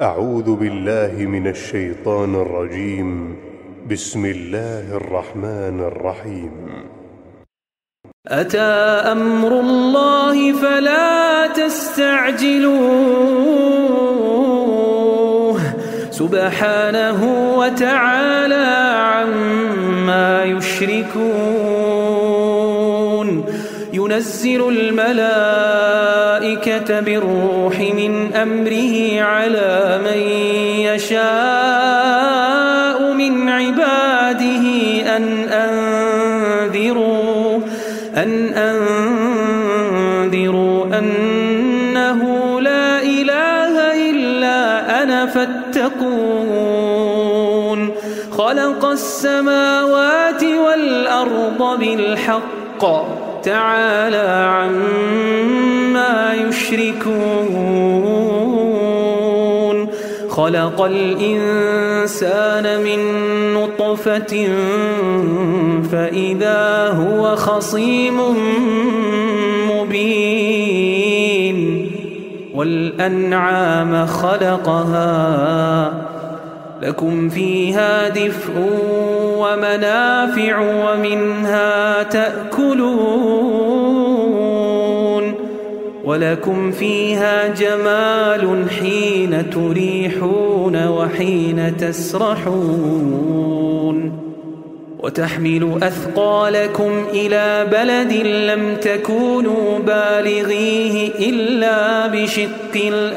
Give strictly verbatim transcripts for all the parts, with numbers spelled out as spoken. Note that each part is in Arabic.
أعوذ بالله من الشيطان الرجيم. بسم الله الرحمن الرحيم. أتى أمر الله فلا تستعجلوه سبحانه وتعالى عما يشركون. ينزل الملائكة بالروح من أمره على من يشاء من عباده أن أنذروا أن أنذروا أنه لا إله إلا أنا فاتقون. خلق السماوات والأرض بالحق تعالى عما يشركون. خلق الإنسان من نطفة فإذا هو خصيم مبين. والأنعام خلقها لكم فيها دفء ومنافع ومنها تأكلون ولكم فيها جمال حين تريحون وحين تسرحون. وتحمل أثقالكم إلى بلد لم تكونوا بالغيه إلا بشق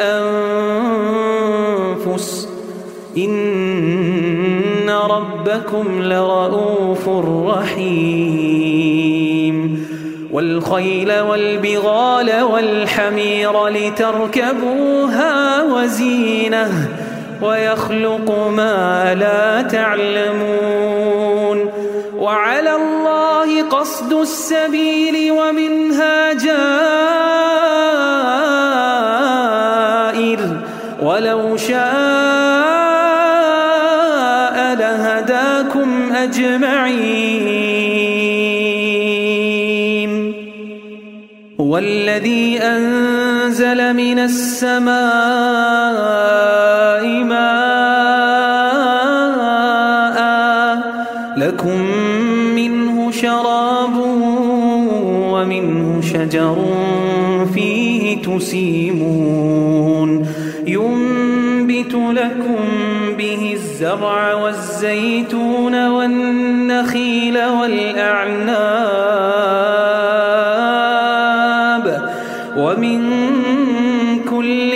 الأنفس إن ربكم لرؤوف رحيم. والخيل والبغال والحمير لتركبوها وزينة ويخلق ما لا تعلمون. وعلى الله قصد السبيل ومنها جائر ولو شاء لهداكم أجمعين. هو الذي أنزل من السماء ماء لكم منه شراب ومنه شجر فيه تسيمون. ينبت لكم به الزرع والزيتون والنخيل والأعناب ومن كل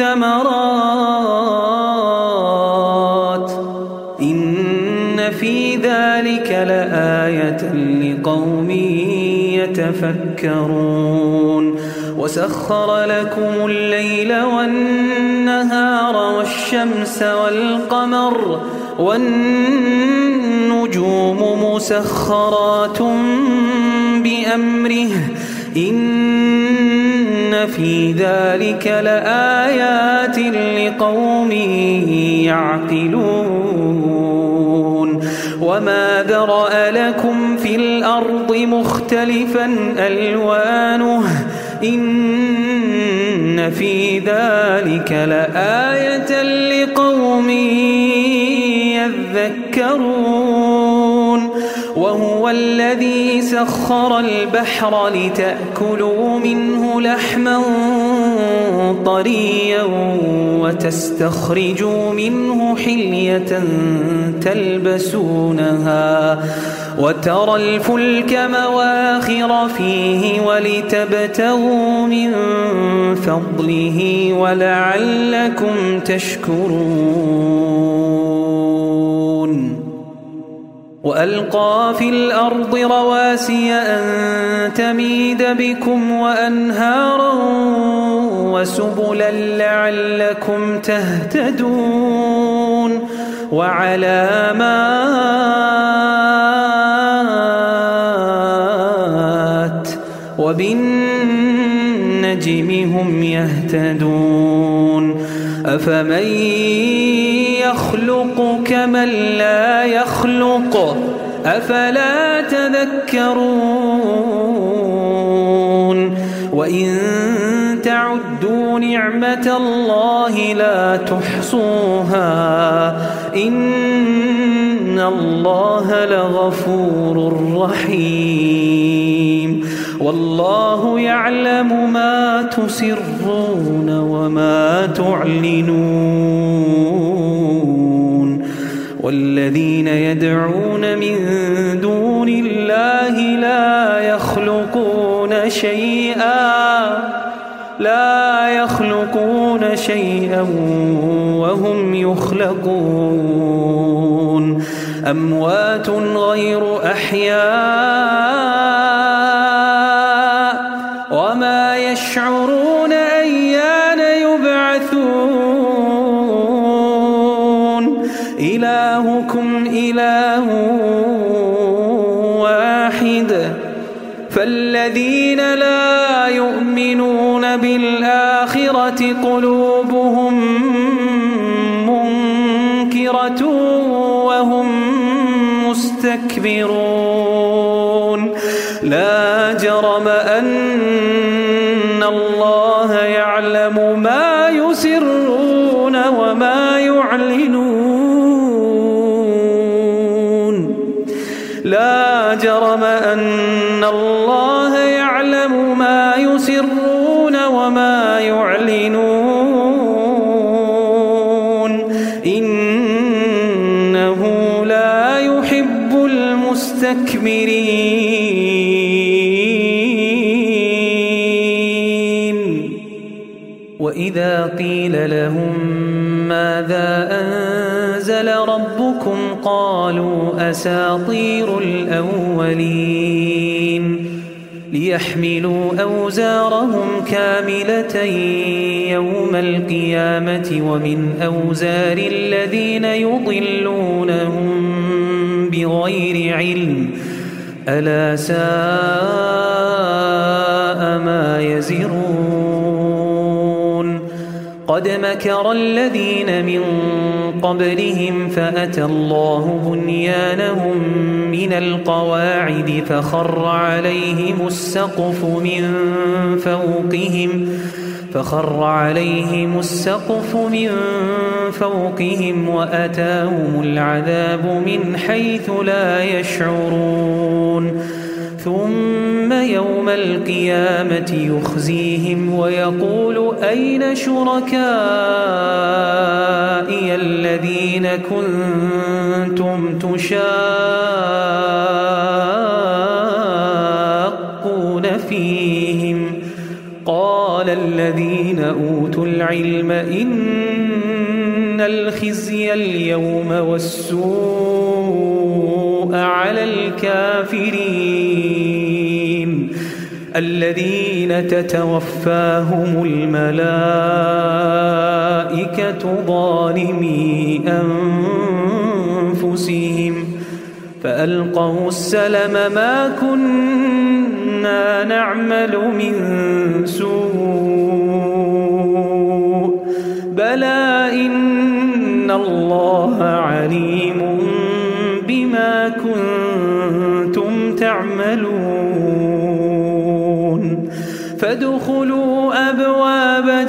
الثمرات إن في ذلك لآية لقوم يتفكرون. وسخر لكم الليل والنهار والشمس والقمر والنجوم مسخرات بأمره إن في ذلك لآيات لقوم يعقلون. وما ذرأ لكم في الأرض مختلفا ألوانه إن في ذلك لآية لقوم يذكرون. وهو الذي سخر البحر لتأكلوا منه لحما طريا وتستخرجوا منه حلية تلبسونها وترى الفلك مواخر فيه ولتبتغوا من فضله ولعلكم تشكرون. وألقى في الأرض رواسي أن تميد بكم وأنهارا وسبلا لعلكم تهتدون. وعلامات وبالنجم هم يهتدون. أفمن يخلق كمن لا يخلق أفلا تذكرون. وإن تعد تعدوا نعمة الله لا تحصوها إن الله لغفور رحيم والله يعلم ما تسرون وما تعلنون والذين يدعون من دون الله لا يخلقون شيئا لا يخلقون شيئا وهم يخلقون أموات غير أحياء وما يشعرون أيان يبعثون إلهكم إله واحد فالذين لا يؤمنون بالآخرة قلوبهم منكرة وهم مستكبرون لا جرم أن الله يعلم ما يسرون وما يعلنون لا جرم أن الله يعلم ما يسرون وما يعلنون إنه لا يحب المستكبرين وإذا قيل لهم ماذا أنزل ربكم قالوا أساطير الأولين ليحملوا أوزارهم كاملة يوم القيامة ومن أوزار الذين يضلونهم بغير علم ألا ساء ما يزرون قد مكر الذين من قبلهم فأتى الله بنيانهم من القواعد فخر عليهم السقف من فوقهم فخر عليهم السقف من فوقهم وأتاهم العذاب من حيث لا يشعرون ثم يوم القيامة يخزيهم ويقول أين شركائي الذين كنتم تشاقون فيهم قال الذين أوتوا العلم إن الخزي اليوم والسوء على الكافرين الذين تتوفاهم الملائكة ظالمي أنفسهم فألقوا السلم ما كنا نعمل من سوء بلى إن الله عليم بما كنتم تعملون فادخلوا أبواب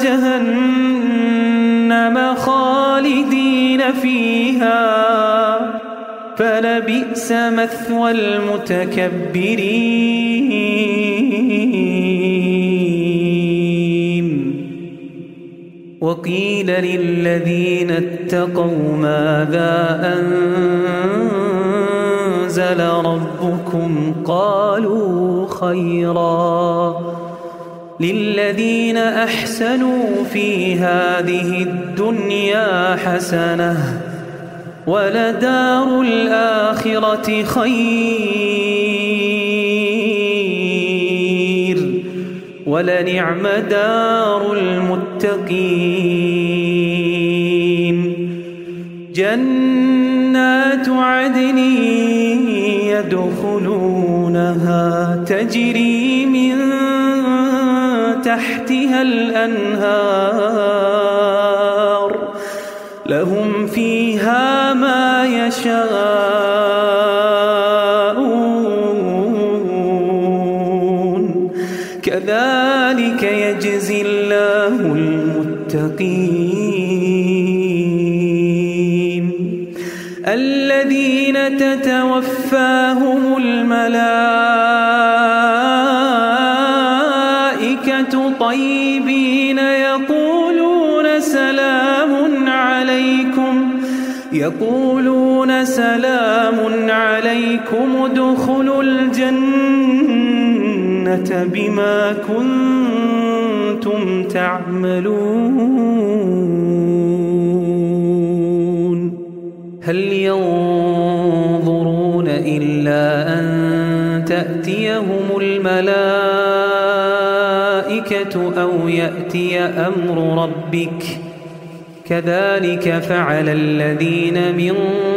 جهنم خالدين فيها فلبئس مثوى المتكبرين وقيل للذين اتقوا ماذا أنزل ربكم قالوا خيرا للذين أحسنوا في هذه الدنيا حسنة ولدار الآخرة خير ولنعم دار المتقين جنات عدن يدخلونها تجري من تحتها الأنهار لهم فيها ما يشاءون كذلك يجزي الله المتقين الذين تتوفاهم الملائكة طيبين يقولون سلام عليكم يقولون سلام عليكم ادخلوا الجنة بما كنتم تعملون هل ينظرون إلا أن تأتيهم الملائكة أو يأتي أمر ربك كذلك فعل الذين من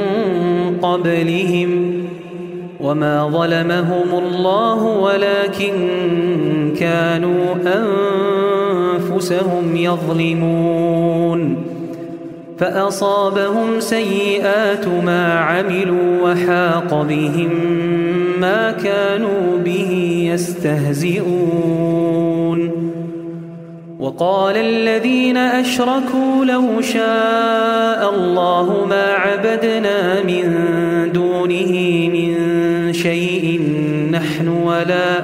قبلهم وما ظلمهم الله ولكن كانوا أنفسهم يظلمون فأصابهم سيئات ما عملوا وحاق بهم ما كانوا به يستهزئون وقال الذين أشركوا لو شاء الله ما عبدنا من دونه من شيء نحن ولا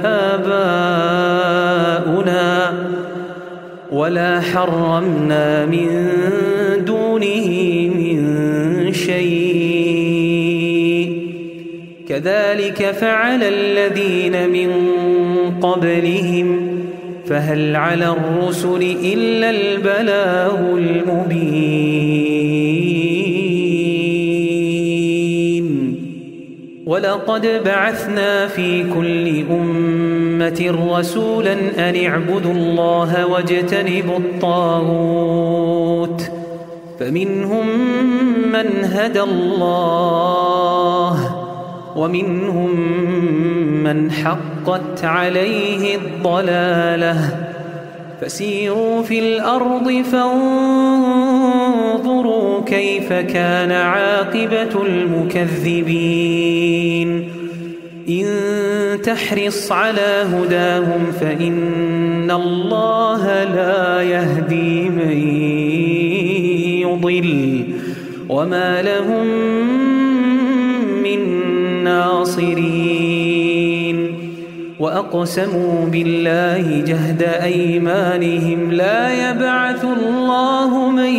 آباؤنا ولا حرمنا من دونه من شيء كذلك فعل الذين من قبلهم فهل على الرسل إلا البلاغ المبين ولقد بعثنا في كل أمة رسولا أن اعبدوا الله واجتنبوا الطاغوت فمنهم من هدى الله ومنهم من حقت عليه الضلالة فسيروا في الأرض فانظروا كيف كان عاقبة المكذبين إن تحرص على هداهم فإن الله لا يهدي من يضل وما لهم من ناصرين وأقسموا بالله جهد أيمانهم لا يبعث الله من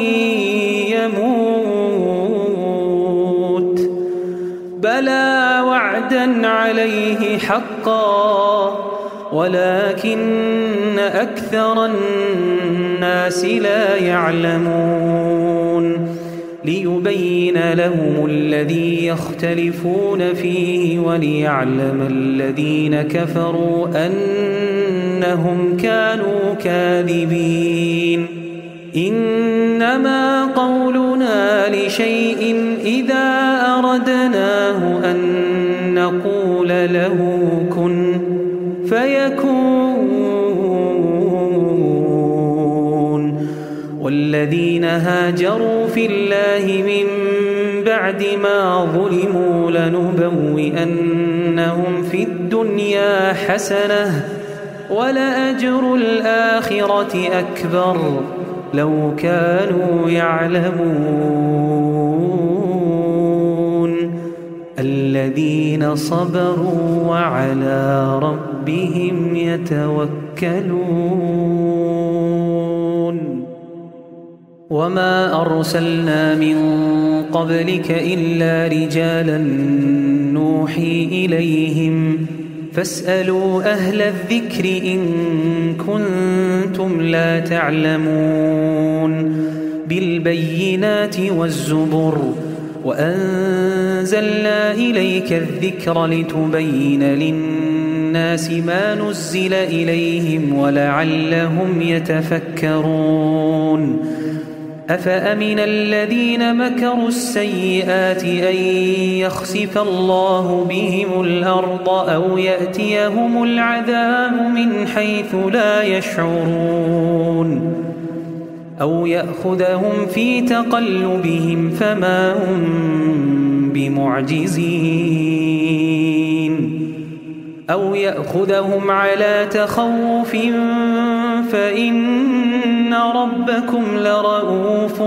يموت بلى وعدا عليه حقا ولكن أكثر الناس لا يعلمون ليبين لهم الذي يختلفون فيه وليعلم الذين كفروا أنهم كانوا كاذبين إنما قولنا لشيء إذا أردناه أن نقول له كن فيكون والذين هاجروا في الله من بعد ما ظلموا لنبوئنهم في الدنيا حسنة ولأجر الآخرة أكبر لو كانوا يعلمون الذين صبروا وعلى ربهم يتوكلون وما أرسلنا من قبلك إلا رجالا نوحي إليهم فاسألوا أهل الذكر إن كنتم لا تعلمون بالبينات والزبر وأنزلنا إليك الذكر لتبين للناس ما نزل إليهم ولعلهم يتفكرون أفأمن الذين مكروا السيئات أن يخسف الله بهم الأرض أو يأتيهم العذاب من حيث لا يشعرون أو يأخذهم في تقلبهم فما هم بمعجزين أو يأخذهم على تخوف فإن ربكم لرؤوف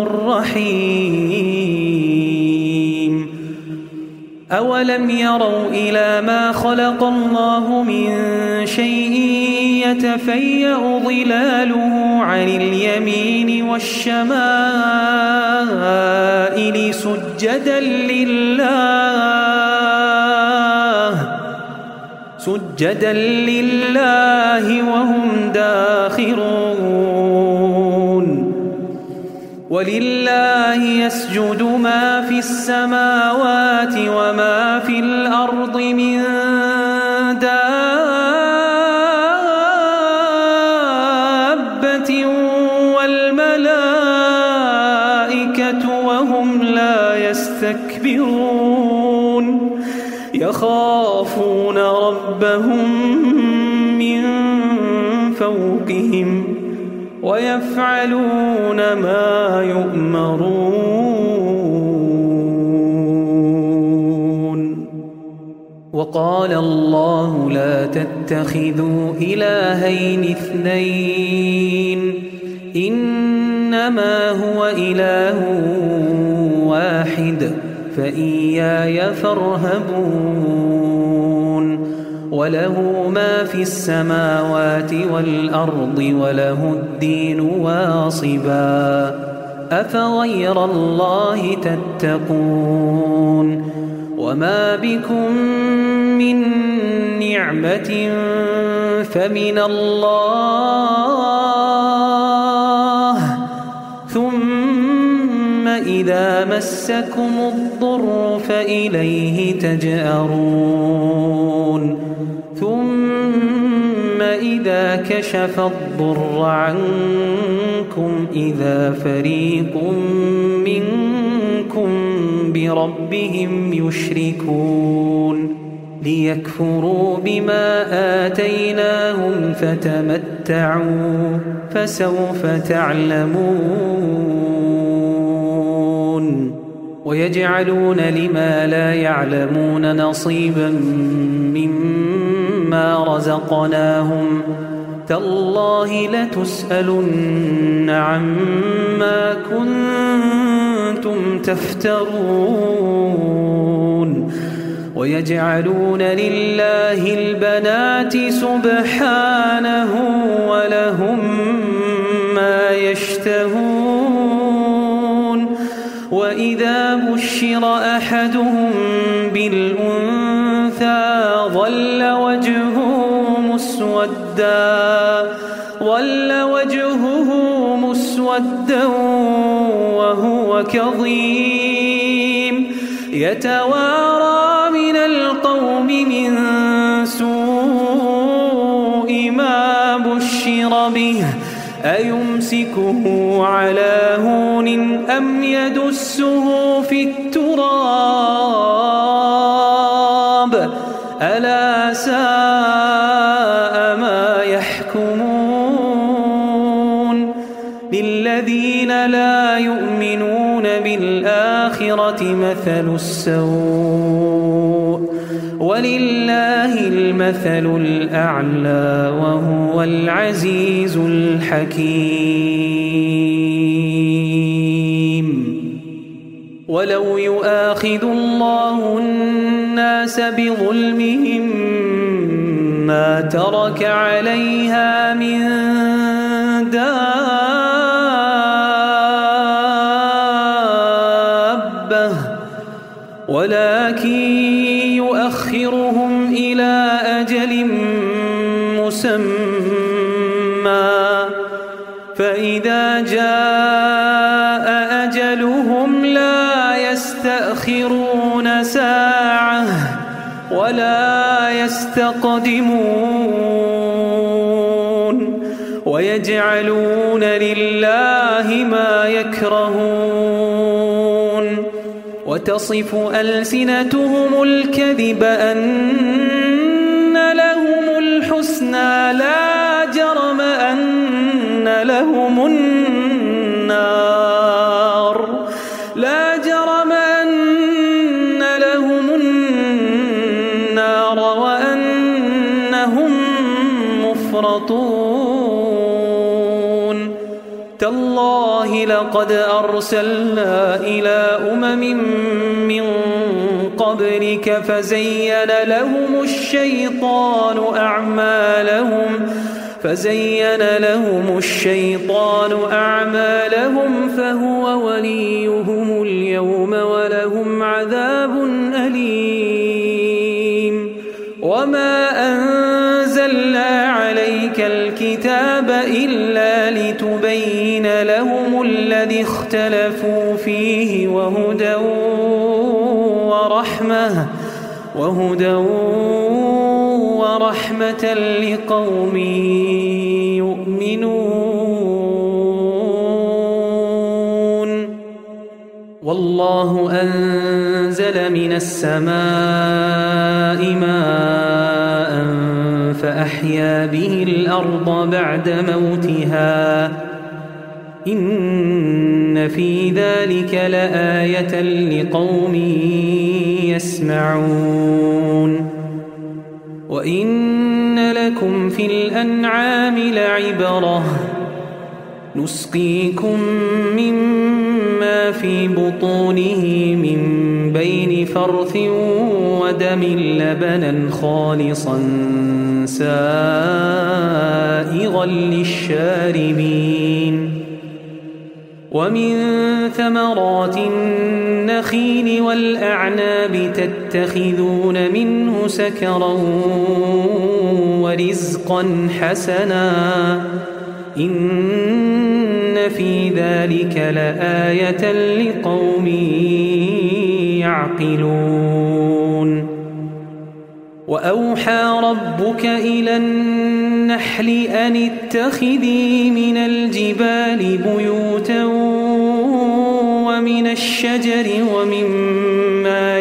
رحيم أولم يروا إلى ما خلق الله من شيء يتفيأ ظلاله عن اليمين والشمائل سجدا لله سجدا لله وهم داخرون ولله يسجد ما في السماوات وما في الأرض من دابة والملائكة وهم لا يستكبرون يخافون ربهم من فوقهم ويفعلون ما يؤمرون وقال الله لا تتخذوا إلهين اثنين إنما هو إله واحد فإياي فارهبون وله ما في السماوات والأرض وله الدين واصبا أفغير الله تتقون وما بكم من نعمة فمن الله ثم إذا مسكم الضر فإليه تجأرون ثم إذا كشف الضر عنكم إذا فريق منكم بربهم يشركون ليكفروا بما آتيناهم فتمتعوا فسوف تعلمون ويجعلون لما لا يعلمون نصيبا مما رزقناهم تالله لتسألن عما كنتم تفترون ويجعلون لله البنات سبحانه ولهم ما يشتهون وإذا بشر أحدهم بالأنثى ظل وجهه مسودا ظل وجهه مسودا وهو كظيم يتوارى من القوم من سوء ما بشر به أيمسكه على هون أم يدسه في التراب ألا ساء ما يحكمون للذين لا يؤمنون بالآخرة مثل السوء ولله المثل الأعلى وهو العزيز الحكيم ولو يؤاخذ الله الناس بظلمهم ما ترك عليها من دابة ولكن يؤخرهم إلى أجل مسمى فإذا جاء أجلهم لا يستأخرون ساعة ولا يستقدمون ويجعلون لله ما يكرهون وتصف ألسنتهم الكذب أن لهم الحسنى لا جرم أن لهم النار لا جرم أن لهم النار وأن لقد أرسلنا إلى أمم من قبلك فزين لهم الشيطان أعمالهم فزين لهم الشيطان أعمالهم فهو وليهم اليوم ولهم عذاب أليم. وما أنزلنا عليك الكتاب إلا لتبين لهم الذي اختلفوا فيه وهدى ورحمة وهدى ورحمة لقوم يؤمنون. والله أنزل من السماء ماء فأحيا به الأرض بعد موتها إن في ذلك لآية لقوم يسمعون. وإن لكم في الأنعام لعبرة نسقيكم مما في بطونه من بين فرث ودم لبنا خالصا سائغا للشاربين ومن ثمرات النخيل والأعناب تتخذون منه سكرا ورزقا حسنا إن في ذلك لآية لقوم يعقلون. وأوحى ربك إلى النحل أن اتخذي من الجبال بيوتا ومن الشجر ومما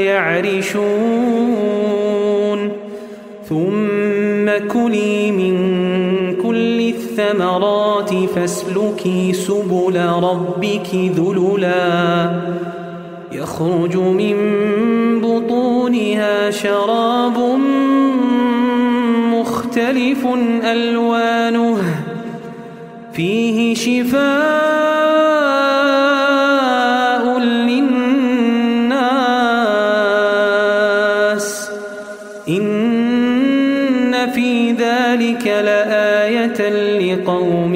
يعرشون ثم كلي من كل الثمرات فاسلكي سبل ربك ذللا يخرج من بطونها شراب مختلف ألوانه فيه شفاء للناس إن في ذلك لآية لقوم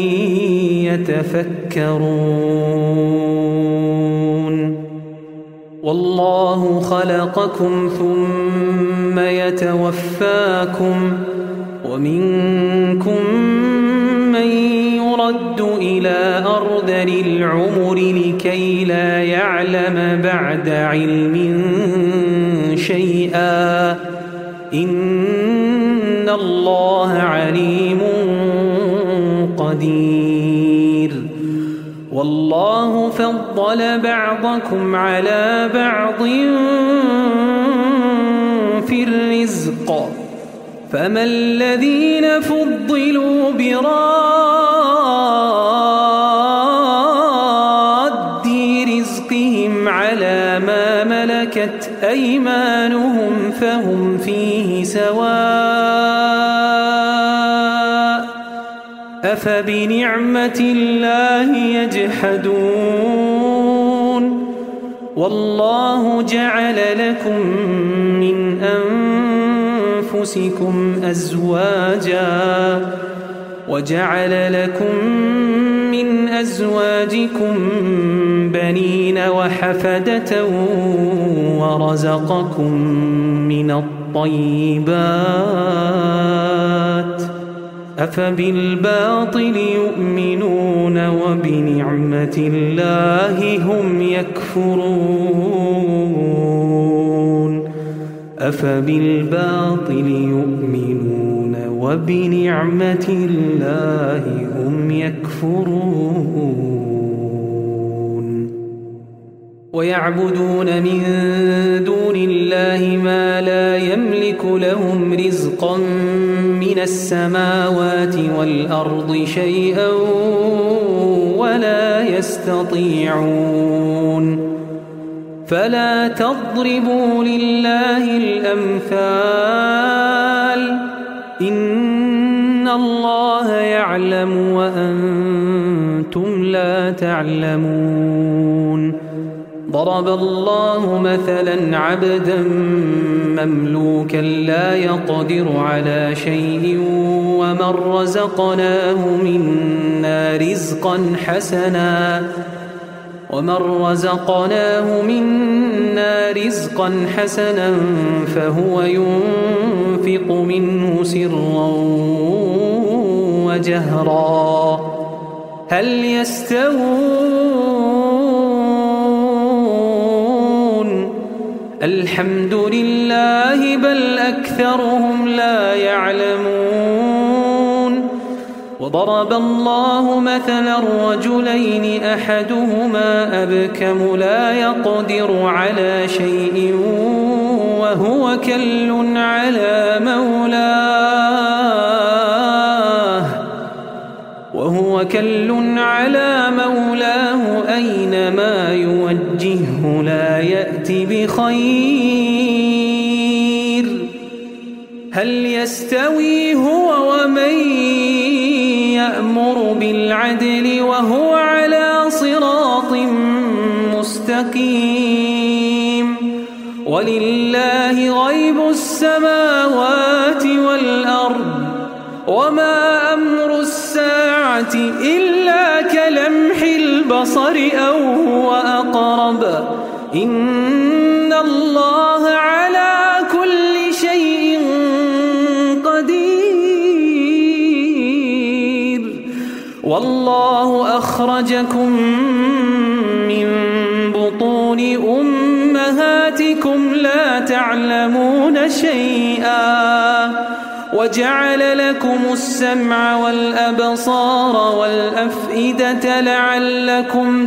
يتفكرون. والله خلقكم ثم يتوفاكم ومنكم من يرد إلى أرذل العمر لكي لا يعلم بعد علم شيئا إن الله عليم قدير. والله فضل بعضكم على بعض في الرزق فما الذين فضلوا براد رزقهم على ما ملكت أيمانهم فهم فيه سواء أفبنعمة الله يجحدون. والله جعل لكم من أنفسكم أزواجا وجعل لكم من أزواجكم بنين وحفدة ورزقكم من الطيبات أفبالباطل يؤمنون وبنعمة الله هم يكفرون أفبالباطل يؤمنون وبنعمة الله هم يكفرون. ويعبدون من دون الله ما لا يملك لهم رزقا من السماوات والأرض شيئا ولا يستطيعون فلا تضربوا لله الأمثال إن الله يعلم وأنتم وأنتم لا تعلمون ضرب الله مثلا عبدا مملوكا لا يقدر على شيء ومن رزقناه منا رزقا حسنا ومن رزقناه منا رزقا حسنا فهو ينفق منه سرا وجهرا هل يستوون الحمد لله بل أكثرهم لا يعلمون وضرب الله مثلا رجلين أحدهما أبكم لا يقدر على شيء وهو كل على مولاه وهو كل على مولاه أينما يوجهه لا يأتي بخير هل يستوي هو ومن يأمر بالعدل وهو على صراط مستقيم ولله غيب السماوات والأرض وما أمر الساعة إلا كلمح البصر أو هو أقرب إن الله على كل شيء قدير والله أخرجكم من بطون أمهاتكم لا تعلمون شيئا وجعل لكم السمع والأبصار والأفئدة لعلكم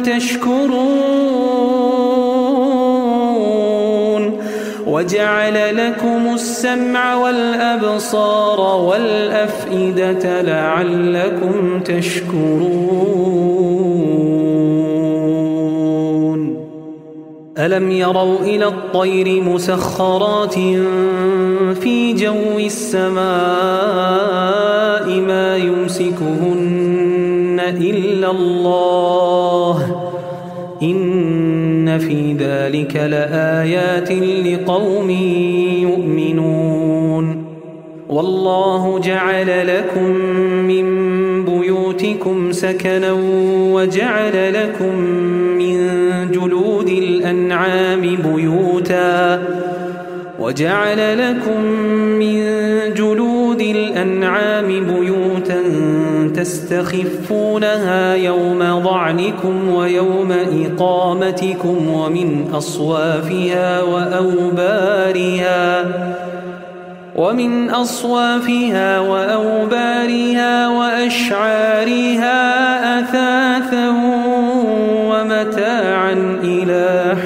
تشكرون وجعل لكم السمع والأبصار والأفئدة لعلكم تشكرون ألم يروا إلى الطير مسخرات في جو السماء ما يمسكهن إلا الله إن في ذلك لآيات لقوم يؤمنون والله جعل لكم من بيوتكم سكنا وجعل لكم من جلود الأنعام بيوتا وجعل لكم من جلود الأنعام بيوتا تستخفونها يوم ضعنكم ويوم إقامتكم ومن أصوافها وأوبارها ومن أصوافها وأوبارها وأشعارها أثاثا ومتاعا إلى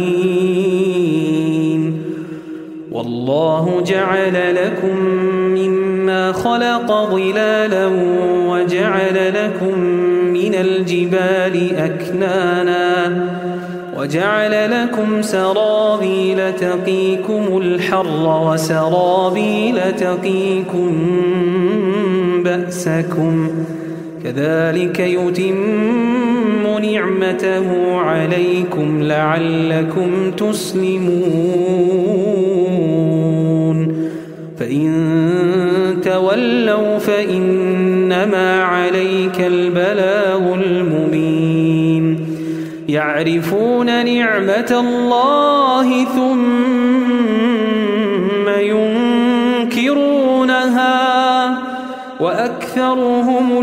حين والله جعل لكم مما خلق ظلالا وجعل لكم من الجبال أكنانا وجعل لكم سرابيل تقيكم الحر وسرابيل تقيكم بأسكم كذلك يتم نعمته عليكم لعلكم تسلمون فإن تولوا فإنما عليك البلاغ المبين يعرفون نعمة الله ثم ينكرونها وأكثرهم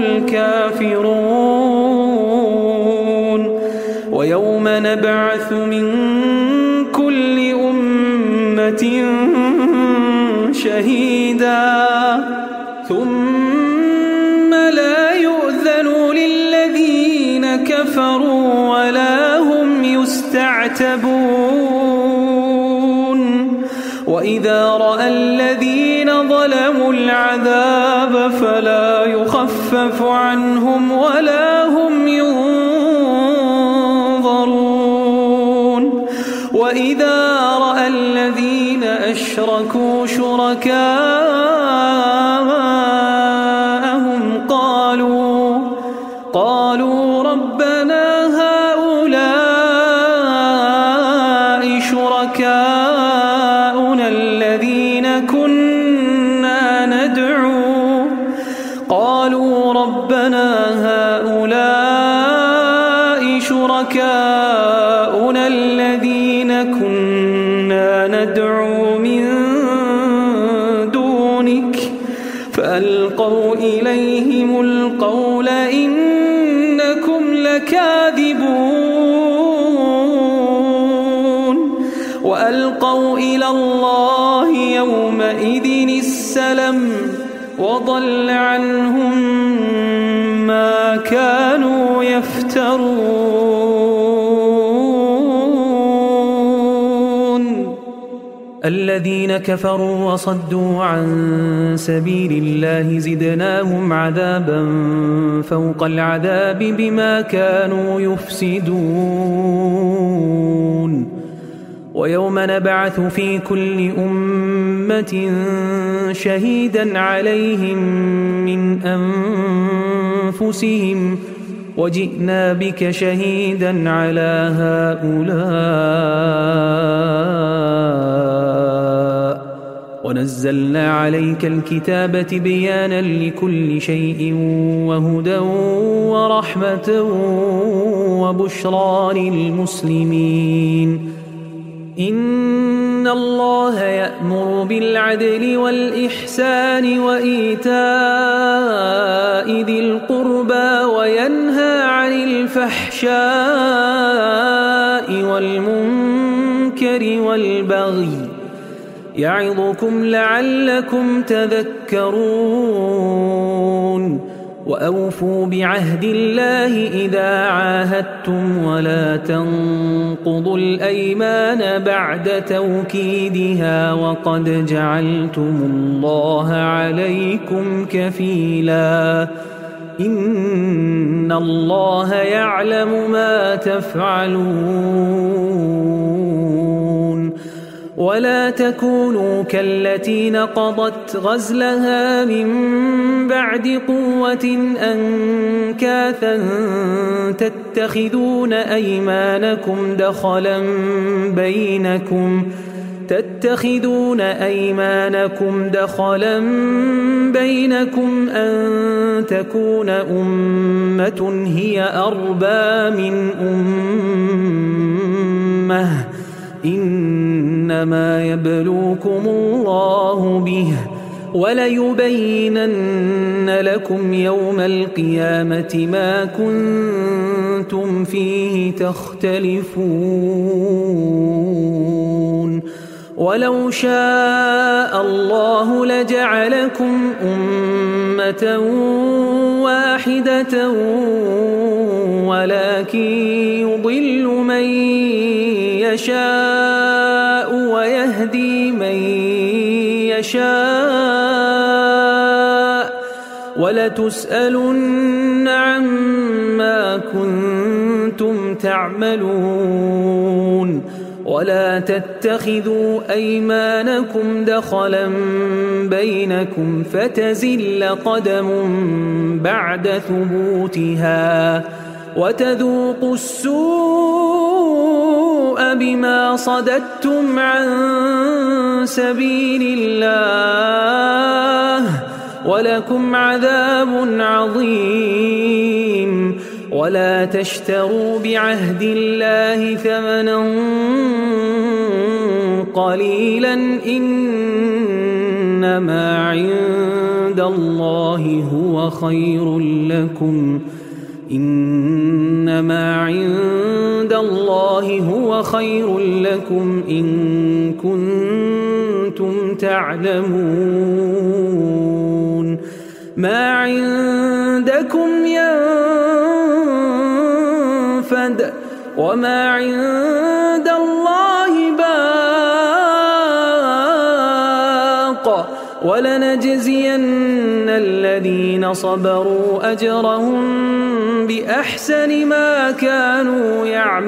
الكافرون ويوم نبعث من كل أمة شهيدا ثم لا يؤذن للذين كفروا ولا هم يستعتبون وإذا رأى الذين ظلموا العذاب فلا يخفف عنهم ولا هم ينظرون وإذا رأى الذين أشركوا شركاءهم قالوا قالوا شركاؤنا الذين كنا ندعو قالوا ربنا هؤلاء شركاؤنا الذين كنا ندعو من دونك فألقوا إليهم القول إنكم لكاذبون وألقوا إلى الله يومئذ السلم وضل عنهم ما كانوا يفترون الذين كفروا وصدوا عن سبيل الله زدناهم عذابا فوق العذاب بما كانوا يفسدون ويوم نبعث في كل أمة شهيدا عليهم من أنفسهم وجئنا بك شهيدا على هؤلاء ونزلنا عليك الكتاب تبيانا لكل شيء وهدى ورحمة وبشرى للمسلمين إن الله يأمر بالعدل والإحسان وإيتاء ذي القربى وينهى عن الفحشاء والمنكر والبغي يعظكم لعلكم تذكرون وأوفوا بعهد الله إذا عاهدتم ولا تنقضوا الأيمان بعد توكيدها وقد جعلتم الله عليكم كفيلا إن الله يعلم ما تفعلون ولا تكونوا كالتي نقضت غزلها من بعد قوة أنكاثا تتخذون أيمانكم دخلا بينكم تتخذون أيمانكم دخلا بينكم أن تكون أمة هي أربى من أمة إنما يبلوكم الله به وليبينن لكم يوم القيامة ما كنتم فيه تختلفون ولو شاء الله لجعلكم أمة واحدة ولكن يضل من يشاء ويهدي من يشاء ولتسألن عما كنتم تعملون ولا تتخذوا أيمانكم دخلا بينكم فتزل قدم بعد ثبوتها وتذوقوا السوء بما صددتم عن سبيل الله ولكم عذاب عظيم ولا تشتروا بعهد الله ثمنا قليلا إنما عند الله هو خير لكم إنما عند الله هو خير لكم إن كنتم تعلمون ما عندكم ينفد وما عند الله باق ولنجزين الذين صبروا أجرهم بأحسن ما كانوا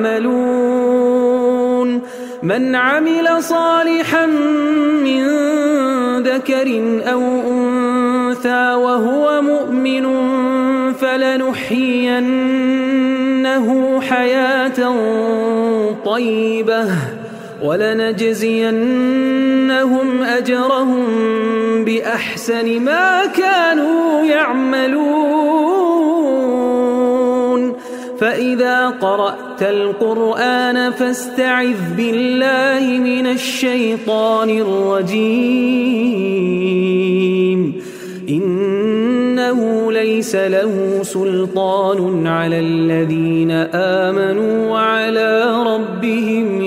يعملون من عمل صالحا من ذكر أو أنثى وهو مؤمن فلنحيينه حياة طيبة ولنجزينهم أجرهم بأحسن ما كانوا يعملون فإذا قرأت القرآن فاستعذ بالله من الشيطان الرجيم إنه ليس له سلطان على الذين آمنوا وعلى ربهم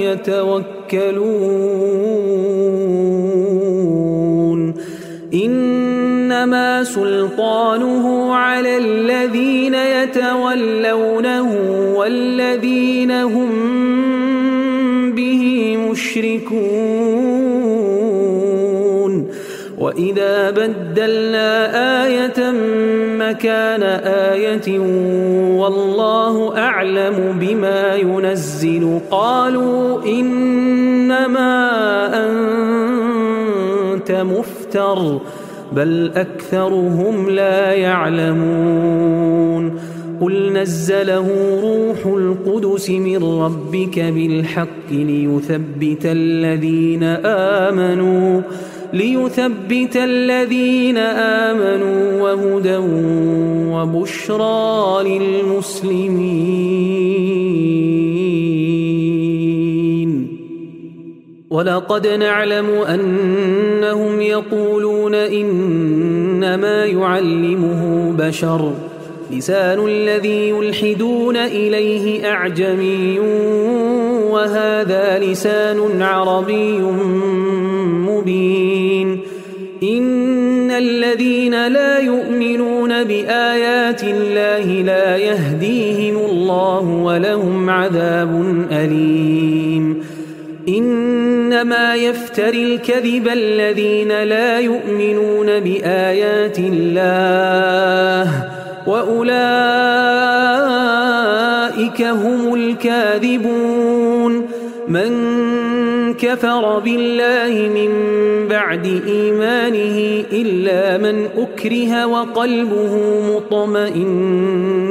يتوكلون إنما سلطانه على الذين يتولونه والذين هم به مشركون وإذا بدلنا آية مكان آية والله أعلم بما ينزل قالوا إنما أنت مفتر بل أكثرهم لا يعلمون قل نزله روح القدس من ربك بالحق ليثبت الذين آمنوا ليثبت الذين آمنوا وهدى وبشرى للمسلمين ولقد نعلم أنهم يقولون إنما يعلمه بشر لسان الذي يلحدون إليه أعجمي وهذا لسان عربي مبين إن الذين لا يؤمنون بآيات الله لا يهديهم الله ولهم عذاب أليم إنما يفتري الكذب الذين لا يؤمنون بآيات الله وأولئك هم الكاذبون من كفر بالله من بعد إيمانه إلا من أكره وقلبه مطمئن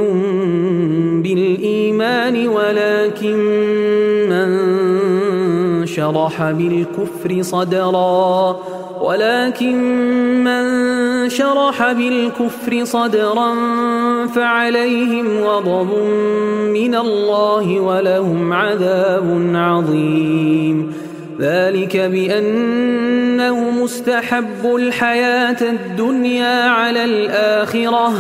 بالإيمان ولكن من شرح بالكفر صدرا ولكن من شرح بالكفر صدرا فعليهم غضب من الله ولهم عذاب عظيم ذلك بأنه مستحب الحياة الدنيا على الآخرة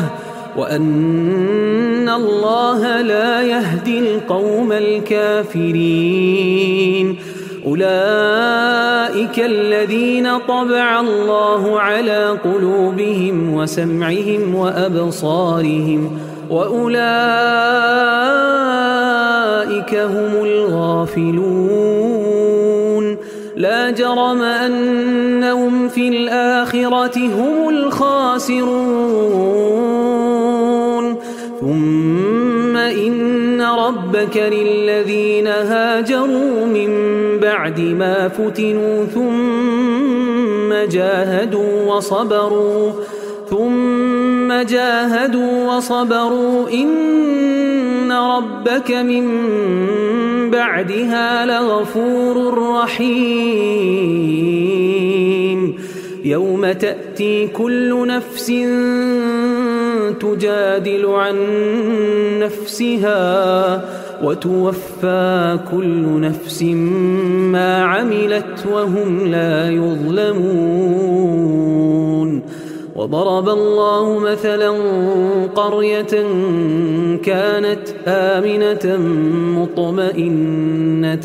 وأن الله لا يهدي القوم الكافرين أولئك الذين طبع الله على قلوبهم وسمعهم وأبصارهم وأولئك هم الغافلون لا جرم أنهم في الآخرة هم الخاسرون ثم إن ربك للذين هاجروا من بعد ما فتنوا ثم جاهدوا وصبروا ثم جاهدوا وصبروا إن ربك من بعدها لغفور رحيم يوم تأتي كل نفس تجادل عن نفسها وتوفى كل نفس ما عملت وهم لا يظلمون وضرب الله مثلا قرية كانت آمنة مطمئنة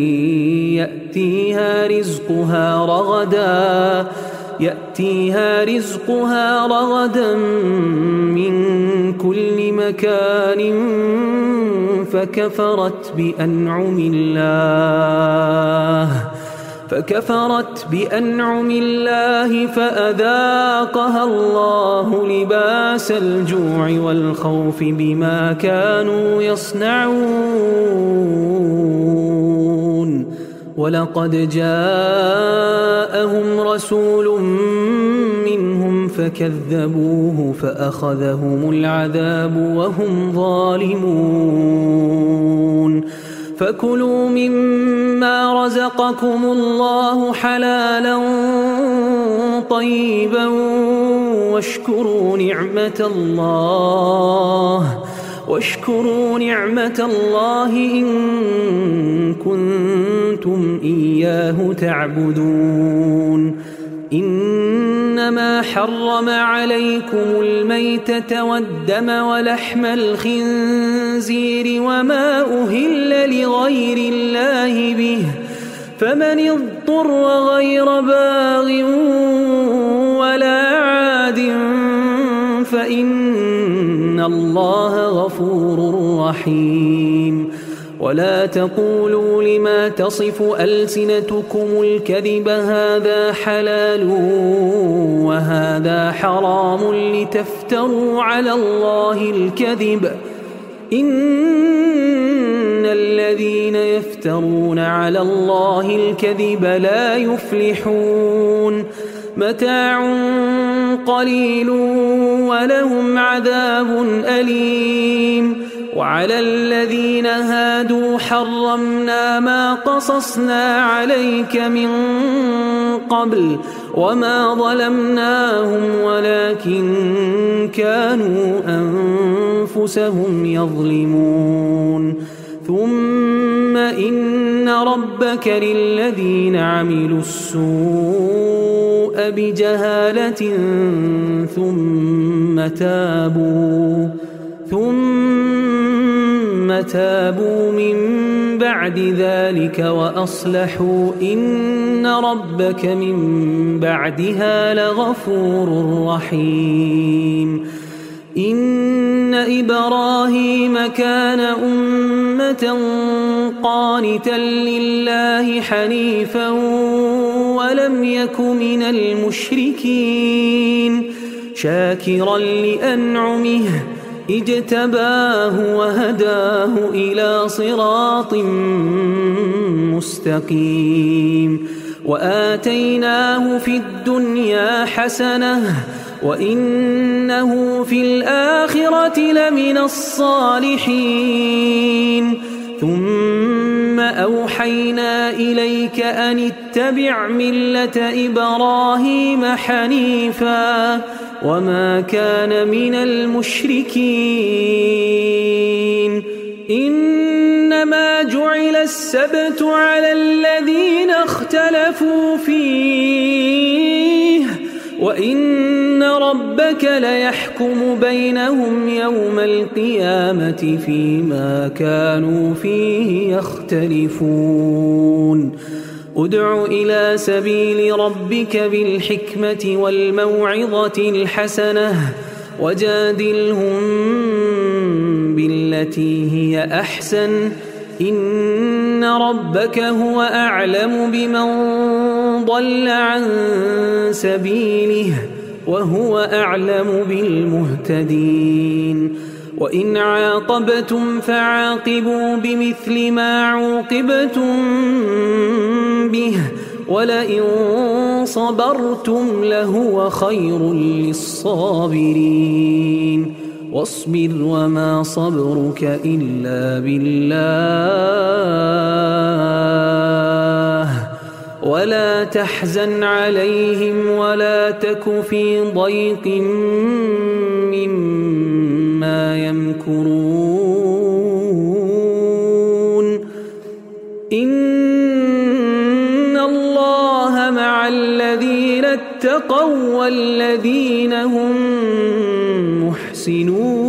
يأتيها رزقها رغدا يأتيها رزقها رغدا من كل مكان فكفرت بأنعم الله فكفرت بأنعم الله فأذاقها الله لباس الجوع والخوف بما كانوا يصنعون ولقد جاءهم رسول منهم فكذبوه فأخذهم العذاب وهم ظالمون فكلوا مما رزقكم الله حلالا طيبا واشكروا نعمة الله واشكروا نعمة الله إن كنتم إياه تعبدون إنما حرم عليكم الميتة والدم ولحم الخنزير وما أهل لغير الله به فمن اضطر غير باغ ولا عاد فإن الله غفور رحيم ولا تقولوا لما تصف ألسنتكم الكذب هذا حلال وهذا حرام لتفتروا على الله الكذب إن الذين يفترون على الله الكذب لا يفلحون متاع قليل ولهم عذاب أليم وعلى الذين هادوا حرمنا ما قصصنا عليك من قبل وما ظلمناهم ولكن كانوا أنفسهم يظلمون ثم إن ربك للذين عملوا السوء بجهالة ثم تابوا ثم تابوا من بعد ذلك وأصلحوا إن ربك من بعدها لغفور رحيم إن إبراهيم كان أمة قانتا لله حنيفا ولم يك من المشركين شاكرا لأنعمه اجتباه وهداه إلى صراط مستقيم وآتيناه في الدنيا حسنة وإنه في الآخرة لمن الصالحين ثم أوحينا إليك أن اتبع ملة إبراهيم حنيفا وما كان من المشركين إنما جعل السبت على الذين اختلفوا فيه وإن ربك ليحكم بينهم يوم القيامة فيما كانوا فيه يختلفون ادع إلى سبيل ربك بالحكمة والموعظة الحسنة وجادلهم بالتي هي أحسن إن ربك هو أعلم بمن ضل عن سبيله وهو أعلم بالمهتدين وإن عاقبتم فعاقبوا بمثل ما عوقبتم به ولئن صبرتم لهو خير للصابرين واصبر وما صبرك إلا بالله ولا تحزن عليهم ولا تك في ضيق مما يمكرون إن الله مع الذين اتقوا والذين هم محسنون